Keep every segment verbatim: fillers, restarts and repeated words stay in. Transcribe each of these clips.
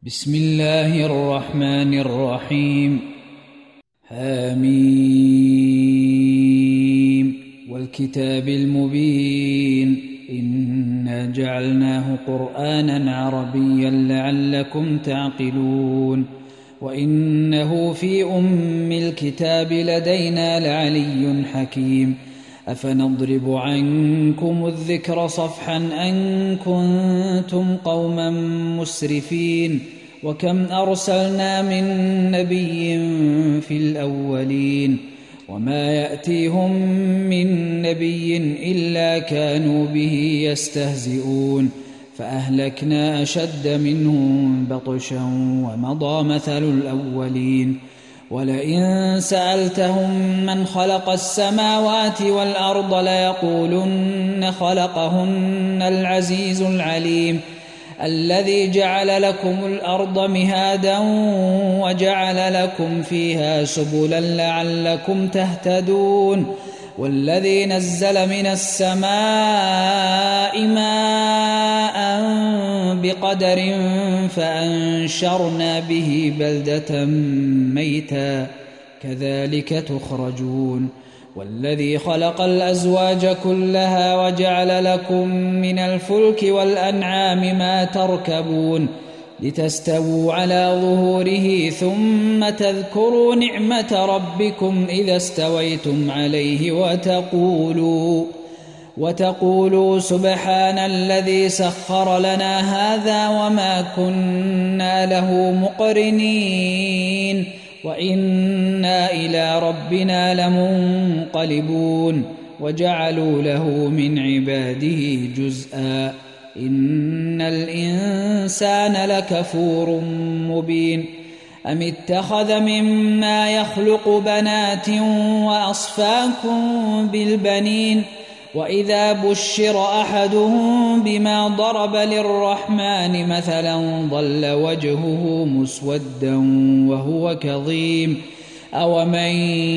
بسم الله الرحمن الرحيم. حميم والكتاب المبين إنا جعلناه قرآنا عربيا لعلكم تعقلون وإنه في أم الكتاب لدينا لعلي حكيم. أفنضرب عنكم الذكر صفحا أن كنتم قوما مسرفين وكم أرسلنا من نبي في الأولين وما يأتيهم من نبي إلا كانوا به يستهزئون فأهلكنا أشد منهم بطشا ومضى مثل الأولين. ولئن سألتهم من خلق السماوات والأرض ليقولن خلقهن العزيز العليم الذي جعل لكم الأرض مهادا وجعل لكم فيها سبلا لعلكم تهتدون والذي نزل من السماء ماء بقدر فأنشرنا به بلدة ميتا كذلك تخرجون. والذي خلق الأزواج كلها وجعل لكم من الفلك والأنعام ما تركبون لتستووا على ظهوره ثم تذكروا نعمة ربكم إذا استويتم عليه وتقولوا وتقولوا سبحان الذي سخر لنا هذا وما كنا له مقرنين وإنا إلى ربنا لمنقلبون. وجعلوا له من عباده جزءا إن الإنسان لكفور مبين. أم اتخذ مما يخلق بنات وأصفاكم بالبنين وإذا بشر أحدهم بما ضرب للرحمن مثلا ظل وجهه مسودا وهو كظيم أومن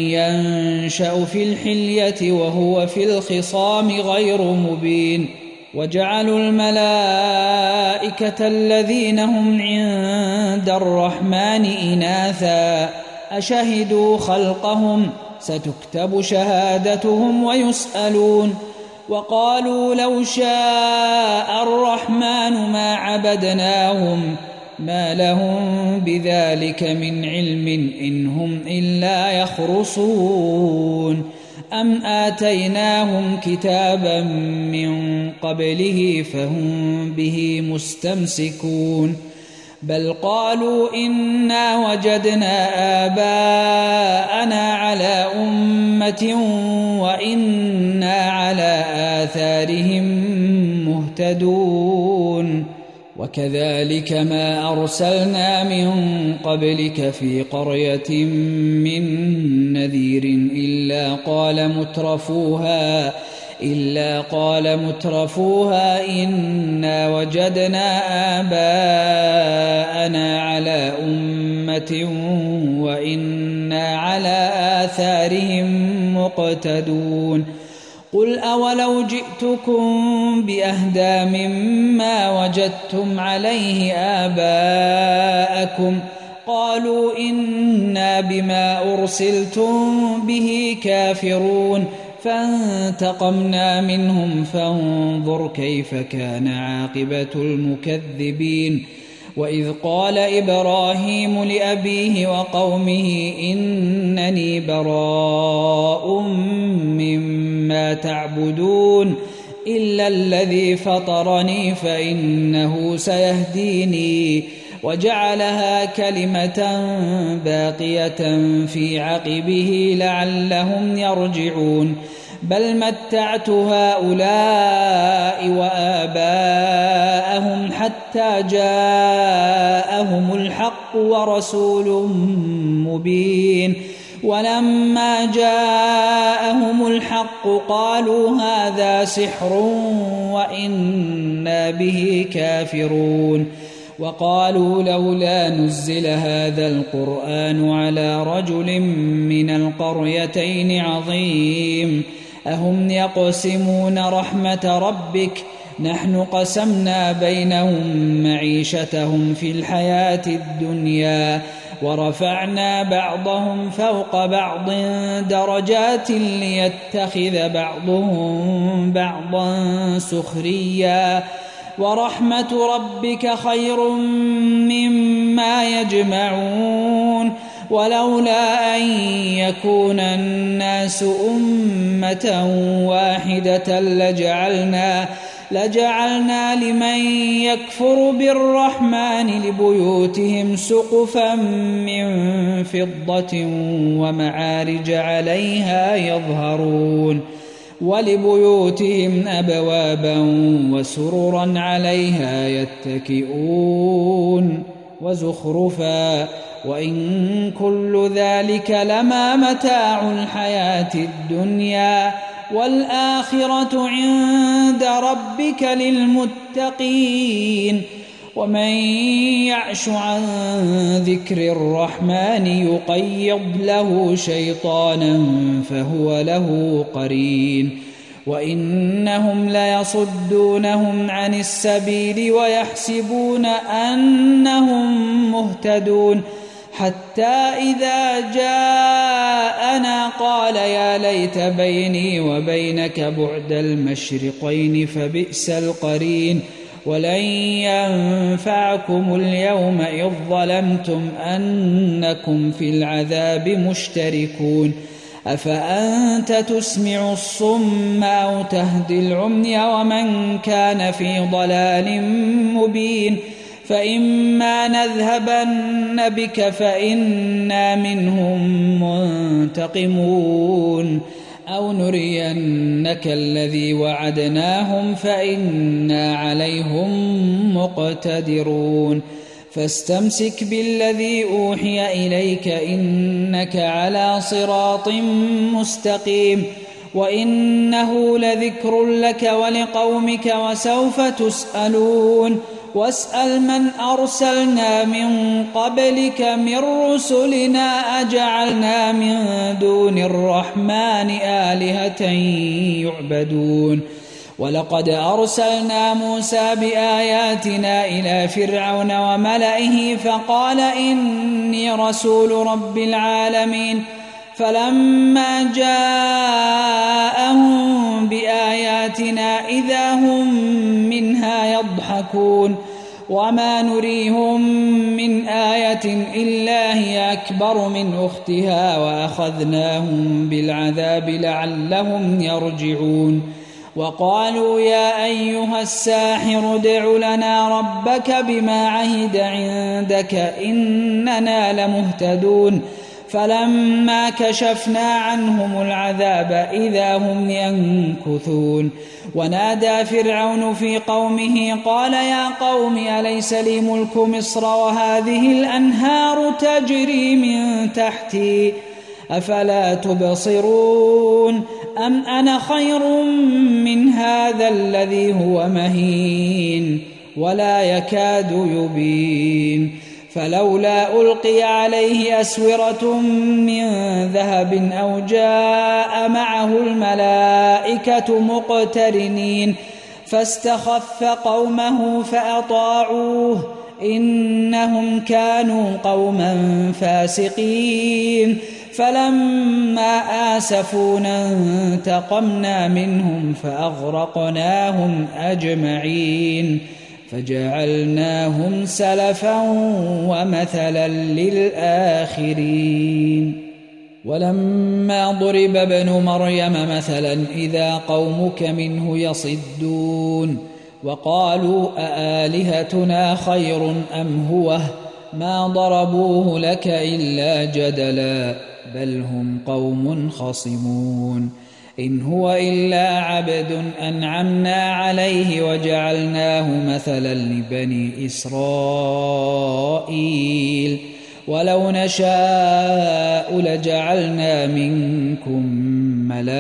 ينشأ في الحلية وهو في الخصام غير مبين. وجعلوا الملائكة الذين هم عند الرحمن إناثا أشهدوا خلقهم ستكتب شهادتهم ويسألون. وقالوا لو شاء الرحمن ما عبدناهم ما لهم بذلك من علم إن هم إلا يخرصون أم آتيناهم كتابا من قبله فهم به مستمسكون بل قالوا إنا وجدنا آباءنا على أمة وإنا على آثارهم مهتدون. وكذلك ما أرسلنا من قبلك في قرية من نذير إلا قال مترفوها إلا قال مترفوها إنا وجدنا آباءنا على أمة وإنا على آثارهم مقتدون. قل أولو جئتكم بأهدى مما وجدتم عليه آباءكم قالوا إنا بما أرسلتم به كافرون فانتقمنا منهم فانظر كيف كان عاقبة المكذبين. وإذ قال إبراهيم لأبيه وقومه إنني براء مما تعبدون إلا الذي فطرني فإنه سيهديني وجعلها كلمة باقية في عقبه لعلهم يرجعون بل متعت هؤلاء وآباءهم حتى جاءهم الحق ورسول مبين ولما جاءهم الحق قالوا هذا سحر وإنا به كافرون. وقالوا لولا نزل هذا القرآن على رجل من القريتين عظيم أهم يقسمون رحمة ربك نحن قسمنا بينهم معيشتهم في الحياة الدنيا ورفعنا بعضهم فوق بعض درجات ليتخذ بعضهم بعضا سخريا ورحمة ربك خير مما يجمعون ولولا أن يكون الناس أمة واحدة لجعلنا لجعلنا لمن يكفر بالرحمن لبيوتهم سقفا من فضة ومعارج عليها يظهرون ولبيوتهم أبوابا وسررا عليها يتكئون وزخرفا وإن كل ذلك لما متاع الحياة الدنيا والآخرة عند ربك للمتقين ومن يعش عن ذكر الرحمن يقيض له شيطانا فهو له قرين وإنهم ليصدونهم عن السبيل ويحسبون أنهم مهتدون حتى إذا جاءنا قال يا ليت بيني وبينك بعد المشرقين فبئس القرين ولن ينفعكم اليوم إذ ظلمتم أنكم في العذاب مشتركون أفأنت تسمع الصم أو تهدي العمي ومن كان في ضلال مبين فإما نذهبن بك فإنا منهم منتقمون أو نرينك الذي وعدناهم فإنا عليهم مقتدرون فاستمسك بالذي أوحي إليك إنك على صراط مستقيم وإنه لذكر لك ولقومك وسوف تسألون واسأل من أرسلنا من قبلك من رسلنا أجعلنا من دون الرحمن آلهة يعبدون ولقد أرسلنا موسى بآياتنا إلى فرعون وملئه فقال إني رسول رب العالمين فلما جاءهم بآياتنا إذا هم منها يضحكون وما نريهم من آية إلا هي أكبر من أختها وأخذناهم بالعذاب لعلهم يرجعون وقالوا يا أيها الساحر ادع لنا ربك بما عهد عندك إننا لمهتدون فلما كشفنا عنهم العذاب إذا هم ينكثون ونادى فرعون في قومه قال يا قوم أليس لي ملك مصر وهذه الأنهار تجري من تحتي أفلا تبصرون أم أنا خير من هذا الذي هو مهين ولا يكاد يبين فلولا ألقي عليه أسورة من ذهب أو جاء معه الملائكة مقترنين فاستخف قومه فأطاعوه إنهم كانوا قوما فاسقين فلما آسفونا انتقمنا منهم فأغرقناهم أجمعين فجعلناهم سلفا ومثلا للآخرين ولما ضرب ابن مريم مثلا إذا قومك منه يصدون وقالوا أآلهتنا خير أم هو ما ضربوه لك إلا جدلا بل هم قوم خصمون إن هو إلا عبد أنعمنا عليه وجعلناه مثلا لبني إسرائيل ولو نشاء لجعلنا منكم ملائكة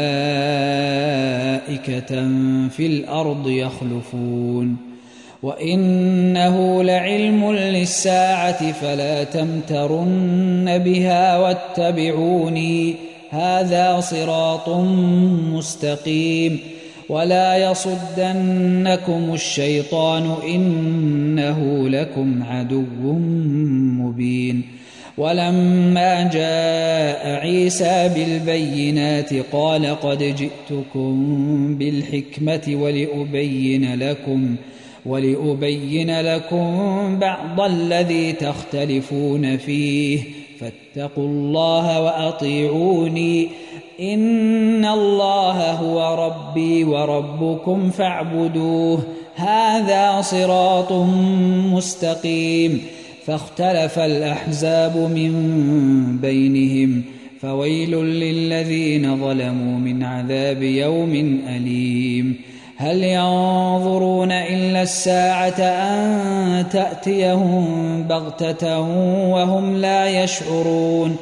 في الأرض يخلفون وإنه لعلم للساعة فلا تمترن بها واتبعوني هذا صراط مستقيم ولا يصدنكم الشيطان إنه لكم عدو مبين. ولما جاء عيسى بالبينات قال قد جئتكم بالحكمة ولأبين لكم ولأبين لكم بعض الذي تختلفون فيه فاتقوا الله وأطيعوني إن الله هو ربي وربكم فاعبدوه هذا صراط مستقيم. فاختلف الأحزاب من بينهم فويل للذين ظلموا من عذاب يوم أليم. هل ينظرون إلا الساعة أن تأتيهم بغتة وهم لا يشعرون.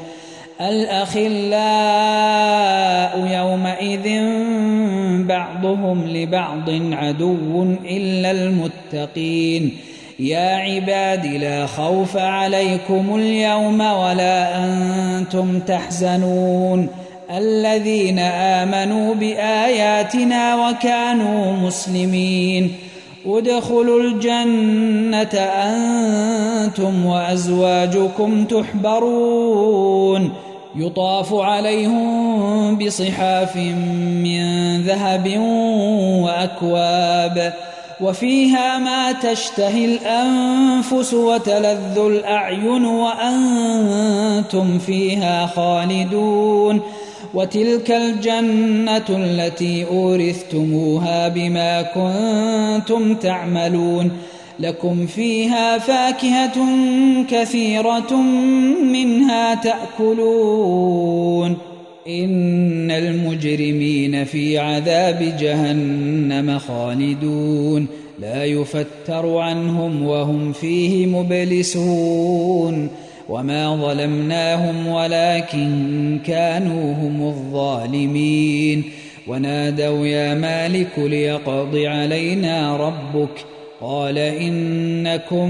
الأخلاء يومئذ بعضهم لبعض عدو إلا المتقين. يا عباد لا خوف عليكم اليوم ولا أنتم تحزنون الذين آمنوا بآياتنا وكانوا مسلمين ادخلوا الجنة أنتم وأزواجكم تحبرون يطاف عليهم بصحاف من ذهب وأكواب وفيها ما تشتهي الأنفس وتلذ الأعين وأنتم فيها خالدون وتلك الجنة التي أورثتموها بما كنتم تعملون لكم فيها فاكهة كثيرة منها تأكلون إن المجرمين في عذاب جهنم خالدون لا يفتر عنهم وهم فيه مبلسون وما ظلمناهم ولكن كانوا هم الظالمين. ونادوا يا مالك ليقض علينا ربك قال إنكم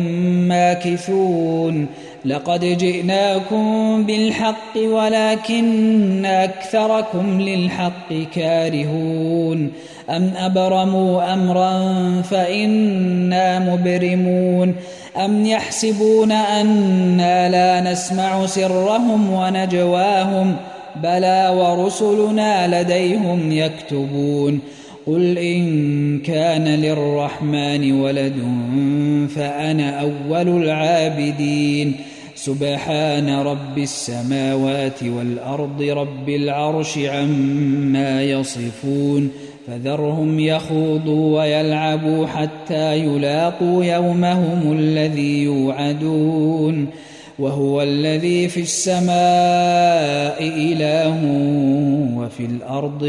ماكثون لقد جئناكم بالحق ولكن أكثركم للحق كارهون أم أبرموا أمرا فإنا مبرمون أم يحسبون أنا لا نسمع سرهم ونجواهم بلى ورسلنا لديهم يكتبون قل إن كان للرحمن ولد فأنا أول العابدين سبحان رب السماوات والأرض رب العرش عما يصفون فذرهم يخوضوا ويلعبوا حتى يلاقوا يومهم الذي يوعدون وهو الذي في السماء إله وفي الأرض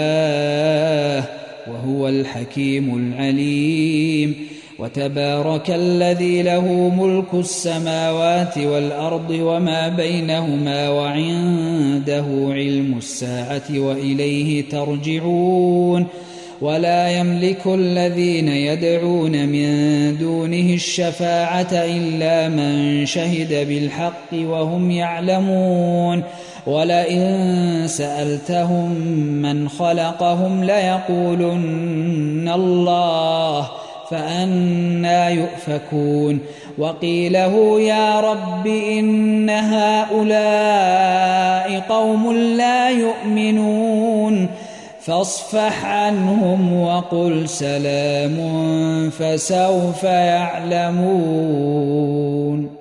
إله وهو الحكيم العليم. وتبارك الذي له ملك السماوات والأرض وما بينهما وعنده علم الساعة وإليه ترجعون. ولا يملك الذين يدعون من دونه الشفاعة إلا من شهد بالحق وهم يعلمون ولئن سألتهم من خلقهم ليقولن الله فأنى يؤفكون. وقيله يا رب إن هؤلاء قوم لا يؤمنون فاصفح عنهم وقل سلام فسوف يعلمون.